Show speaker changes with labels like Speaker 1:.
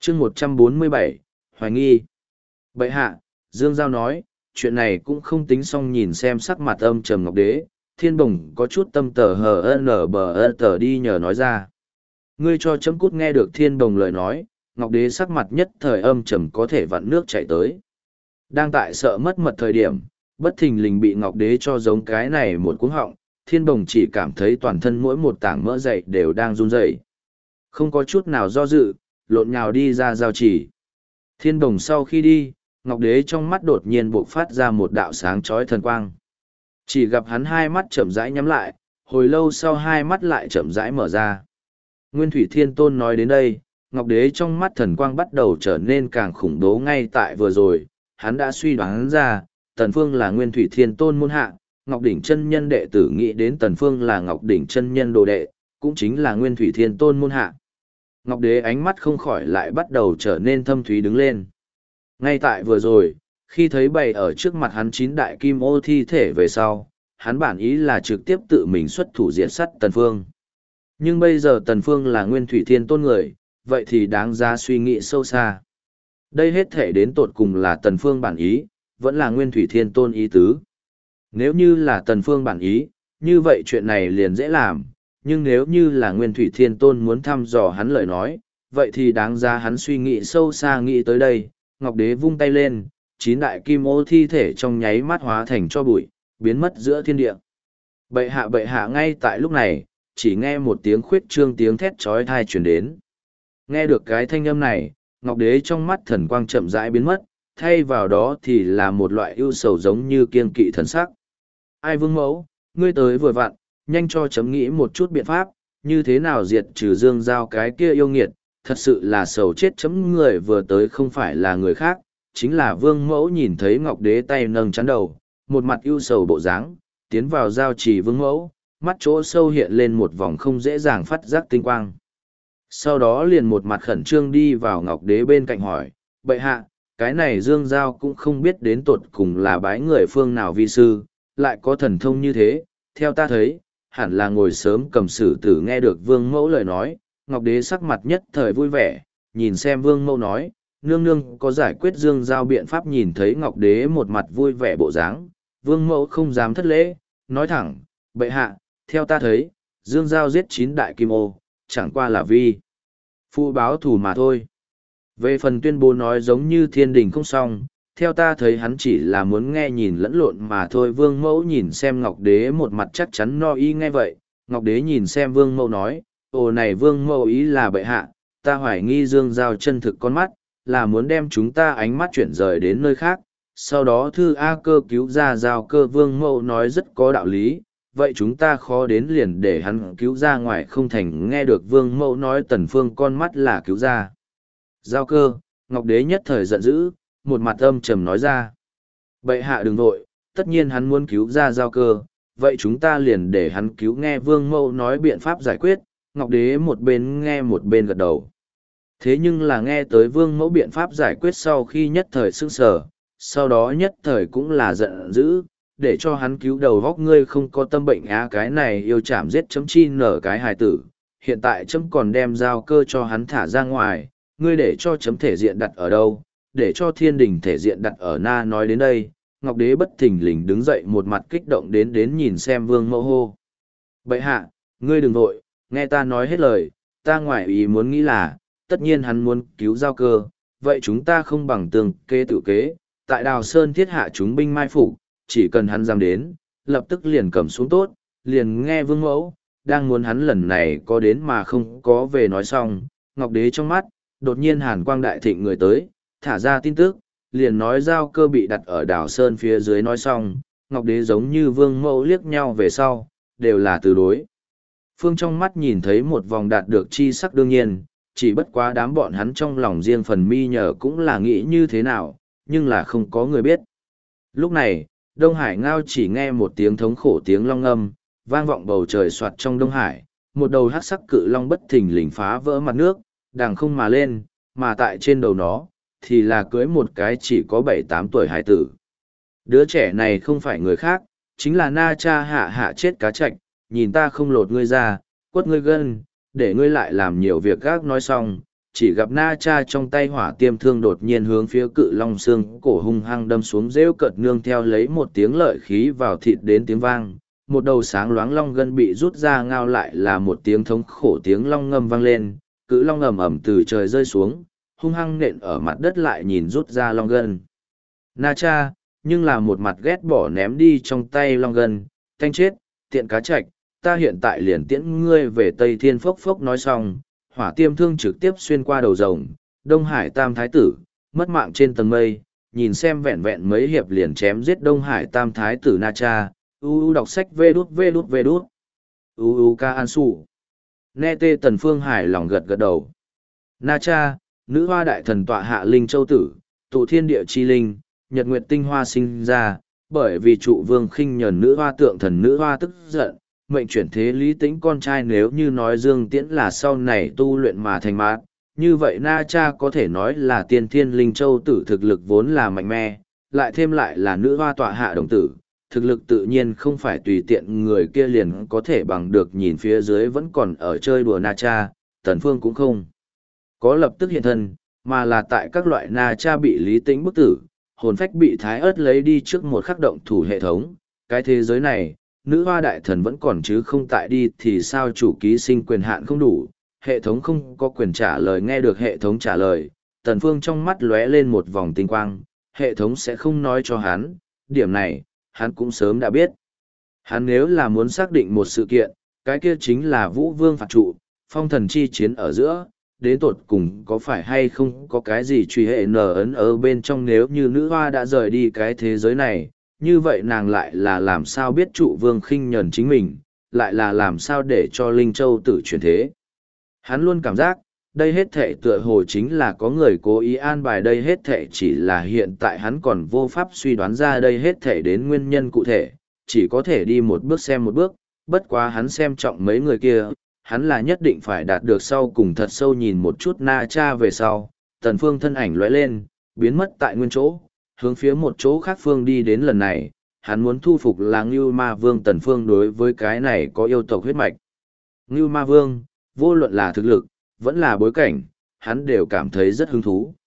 Speaker 1: chương 147, hoài nghi. Bệ hạ, Dương Giao nói, chuyện này cũng không tính xong. Nhìn xem sắc mặt âm trầm Ngọc Đế, Thiên Bồng có chút tâm tờ hờ nở bờ tờ đi nhờ nói ra. Ngươi cho chấm cút. Nghe được Thiên Bồng lời nói, Ngọc Đế sắc mặt nhất thời âm trầm có thể vặn nước chảy tới. Đang tại sợ mất mật thời điểm, bất thình lình bị Ngọc Đế cho giống cái này một cuống họng, Thiên Bồng chỉ cảm thấy toàn thân mỗi một tảng mỡ dậy đều đang run rẩy. Không có chút nào do dự, lộn nhào đi ra giao chỉ. Thiên Bồng sau khi đi, Ngọc Đế trong mắt đột nhiên bộc phát ra một đạo sáng chói thần quang. Chỉ gặp hắn hai mắt chậm rãi nhắm lại, hồi lâu sau hai mắt lại chậm rãi mở ra. Nguyên Thủy Thiên Tôn nói đến đây, Ngọc Đế trong mắt thần quang bắt đầu trở nên càng khủng bố. Ngay tại vừa rồi, hắn đã suy đoán ra, Tần Phương là Nguyên Thủy Thiên Tôn môn hạ, Ngọc Đỉnh chân nhân đệ tử nghĩ đến Tần Phương là Ngọc Đỉnh chân nhân đồ đệ, cũng chính là Nguyên Thủy Thiên Tôn môn hạ. Ngọc Đế ánh mắt không khỏi lại bắt đầu trở nên thâm thúy đứng lên. Ngay tại vừa rồi, khi thấy bày ở trước mặt hắn 9 đại kim ô thi thể về sau, hắn bản ý là trực tiếp tự mình xuất thủ diệt sát Tần Phương. Nhưng bây giờ Tần Phương là Nguyên Thủy Thiên Tôn người, vậy thì đáng ra suy nghĩ sâu xa. Đây hết thể đến tột cùng là Tần Phương bản ý, vẫn là Nguyên Thủy Thiên Tôn ý tứ. Nếu như là Tần Phương bản ý, như vậy chuyện này liền dễ làm, nhưng nếu như là Nguyên Thủy Thiên Tôn muốn thăm dò hắn lời nói, vậy thì đáng ra hắn suy nghĩ sâu xa. Nghĩ tới đây, Ngọc Đế vung tay lên, 9 đại kim ô thi thể trong nháy mắt hóa thành cho bụi, biến mất giữa thiên địa. Bệ hạ ngay tại lúc này, chỉ nghe một tiếng khuyết trương tiếng thét chói tai truyền đến. Nghe được cái thanh âm này, Ngọc Đế trong mắt thần quang chậm rãi biến mất, thay vào đó thì là một loại ưu sầu giống như kiên kỵ thần sắc. Ai vương mẫu, ngươi tới vừa vặn, nhanh cho chấm nghĩ một chút biện pháp, như thế nào diệt trừ Dương Giao cái kia yêu nghiệt, thật sự là sầu chết chấm. Người vừa tới không phải là người khác, chính là vương mẫu. Nhìn thấy Ngọc Đế tay nâng chắn đầu, một mặt ưu sầu bộ dáng, tiến vào giao trì vương mẫu, mắt chỗ sâu hiện lên một vòng không dễ dàng phát giác tinh quang. Sau đó liền một mặt khẩn trương đi vào Ngọc Đế bên cạnh hỏi, bệ hạ, cái này Dương Giao cũng không biết đến tột cùng là bái người phương nào vi sư, lại có thần thông như thế, theo ta thấy, hẳn là ngồi sớm cầm sử tử. Nghe được vương mẫu lời nói, Ngọc Đế sắc mặt nhất thời vui vẻ, nhìn xem vương mẫu nói, nương nương có giải quyết Dương Giao biện pháp. Nhìn thấy Ngọc Đế một mặt vui vẻ bộ dáng, vương mẫu không dám thất lễ, nói thẳng, bệ hạ, theo ta thấy, Dương Giao giết 9 đại kim ô, chẳng qua là vi phụ báo thù mà thôi. Về phần tuyên bố nói giống như thiên đình không xong, theo ta thấy hắn chỉ là muốn nghe nhìn lẫn lộn mà thôi. Vương mẫu nhìn xem Ngọc Đế một mặt chắc chắn no ý. Nghe vậy, Ngọc Đế nhìn xem vương mẫu nói, ồ này vương mẫu ý là bệ hạ, ta hoài nghi Dương Giao chân thực con mắt, là muốn đem chúng ta ánh mắt chuyển rời đến nơi khác, sau đó thư A Cơ cứu ra Giao Cơ. Vương mẫu nói rất có đạo lý, vậy chúng ta khó đến liền để hắn cứu ra ngoài không thành. Nghe được vương mẫu nói Tần Phương con mắt là cứu ra Giao Cơ, Ngọc Đế nhất thời giận dữ, một mặt âm trầm nói ra, bệ hạ đừng vội, tất nhiên hắn muốn cứu ra Giao Cơ, vậy chúng ta liền để hắn cứu. Nghe vương mẫu nói biện pháp giải quyết, Ngọc Đế một bên nghe một bên gật đầu. Thế nhưng là nghe tới vương mẫu biện pháp giải quyết sau khi nhất thời sững sờ, sau đó nhất thời cũng là giận dữ, để cho hắn cứu đầu góc. Ngươi không có tâm bệnh á, cái này yêu chảm giết chấm chi nở cái hài tử, hiện tại chấm còn đem Giao Cơ cho hắn thả ra ngoài, ngươi để cho chấm thể diện đặt ở đâu, để cho thiên đình thể diện đặt ở na. Nói đến đây, Ngọc Đế bất thình lình đứng dậy, một mặt kích động đến nhìn xem vương mẫu hô, bệ hạ, ngươi đừng vội, nghe ta nói hết lời, ta ngoài ý muốn nghĩ là, tất nhiên hắn muốn cứu Giao Cơ, vậy chúng ta không bằng tường kê tự kế, tại Đào Sơn thiết hạ chúng binh mai phục, chỉ cần hắn dám đến, lập tức liền cầm xuống tốt. Liền nghe vương mẫu đang muốn hắn lần này có đến mà không có về nói xong, Ngọc Đế trong mắt đột nhiên hàn quang đại thịnh người tới, thả ra tin tức, liền nói Giao Cơ bị đặt ở Đào Sơn phía dưới. Nói xong, Ngọc Đế giống như vương mẫu liếc nhau về sau, đều là từ đối phương trong mắt nhìn thấy một vòng đạt được chi sắc. đương nhiên, chỉ bất quá đám bọn hắn trong lòng riêng phần mi nhờ cũng là nghĩ như thế nào, nhưng là không có người biết. Lúc này, Đông Hải Ngao chỉ nghe một tiếng thống khổ tiếng long âm, vang vọng bầu trời soạt trong Đông Hải, một đầu hắc sắc cự long bất thình lình phá vỡ mặt nước, đằng không mà lên, mà tại trên đầu nó, thì là cưới một cái chỉ có 7-8 tuổi hải tử. Đứa trẻ này không phải người khác, chính là Na Cha Hạ Hạ chết cá trạch, nhìn ta không lột ngươi ra, quất ngươi gân, để ngươi lại làm nhiều việc gác. Nói xong, chỉ gặp Na Cha trong tay hỏa tiêm thương đột nhiên hướng phía cự long xương cổ hung hăng đâm xuống rêu cợt nương theo lấy một tiếng lợi khí vào thịt đến tiếng vang. Một đầu sáng loáng long gân bị rút ra ngao lại là một tiếng thống khổ tiếng long ngâm vang lên, cự long ầm ầm từ trời rơi xuống, hung hăng nện ở mặt đất lại nhìn rút ra long gân. Na Cha, nhưng là một mặt ghét bỏ ném đi trong tay long gân, tanh chết, tiện cá chạch, ta hiện tại liền tiễn ngươi về Tây Thiên. Phốc phốc nói xong, hỏa tiêm thương trực tiếp xuyên qua đầu rồng, Đông Hải Tam Thái Tử, mất mạng trên tầng mây, nhìn xem vẹn vẹn mấy hiệp liền chém giết Đông Hải Tam Thái Tử Na Cha, đọc sách vê đút vê đút vê đút. Ca An Sủ. Nghe Tê Tần Phương hài lòng gật gật đầu. Na Cha, nữ hoa đại thần tọa hạ linh châu tử, tụ thiên địa chi linh, nhật nguyệt tinh hoa sinh ra, bởi vì trụ vương khinh nhờn nữ hoa tượng thần nữ hoa tức giận, mệnh chuyển thế lý tĩnh con trai nếu như nói Dương Tiễn là sau này tu luyện mà thành mát, như vậy Na Cha có thể nói là tiên thiên linh châu tử thực lực vốn là mạnh mẽ, lại thêm lại là nữ hoa tọa hạ đồng tử, thực lực tự nhiên không phải tùy tiện người kia liền có thể bằng được. Nhìn phía dưới vẫn còn ở chơi đùa Na Cha, Tần Phương cũng không có lập tức hiện thân, mà là tại các loại Na Cha bị lý tĩnh bức tử, hồn phách bị thái ớt lấy đi trước một khắc động thủ hệ thống. Cái thế giới này, nữ hoa đại thần vẫn còn chứ không tại đi thì sao chủ ký sinh quyền hạn không đủ, hệ thống không có quyền trả lời. Nghe được hệ thống trả lời, Tần Phương trong mắt lóe lên một vòng tinh quang, hệ thống sẽ không nói cho hắn, điểm này, hắn cũng sớm đã biết. Hắn nếu là muốn xác định một sự kiện, cái kia chính là Vũ Vương phạt trụ, phong thần chi chiến ở giữa, đến tột cùng có phải hay không có cái gì truy hệ nở ấn ở bên trong. Nếu như nữ hoa đã rời đi cái thế giới này, như vậy nàng lại là làm sao biết trụ vương khinh nhẫn chính mình, lại là làm sao để cho Linh Châu tử chuyển thế. Hắn luôn cảm giác, đây hết thệ tựa hồ chính là có người cố ý an bài đây hết thệ, chỉ là hiện tại hắn còn vô pháp suy đoán ra đây hết thệ đến nguyên nhân cụ thể, chỉ có thể đi một bước xem một bước. Bất quá hắn xem trọng mấy người kia, hắn là nhất định phải đạt được sau cùng. Thật sâu nhìn một chút Na Cha về sau, Tần Phương thân ảnh lóe lên, biến mất tại nguyên chỗ, hướng phía một chỗ khác phương đi đến. Lần này, hắn muốn thu phục là Ngưu Ma Vương. Tần Phương đối với cái này có yêu tộc huyết mạch. Ngưu Ma Vương, vô luận là thực lực, vẫn là bối cảnh, hắn đều cảm thấy rất hứng thú.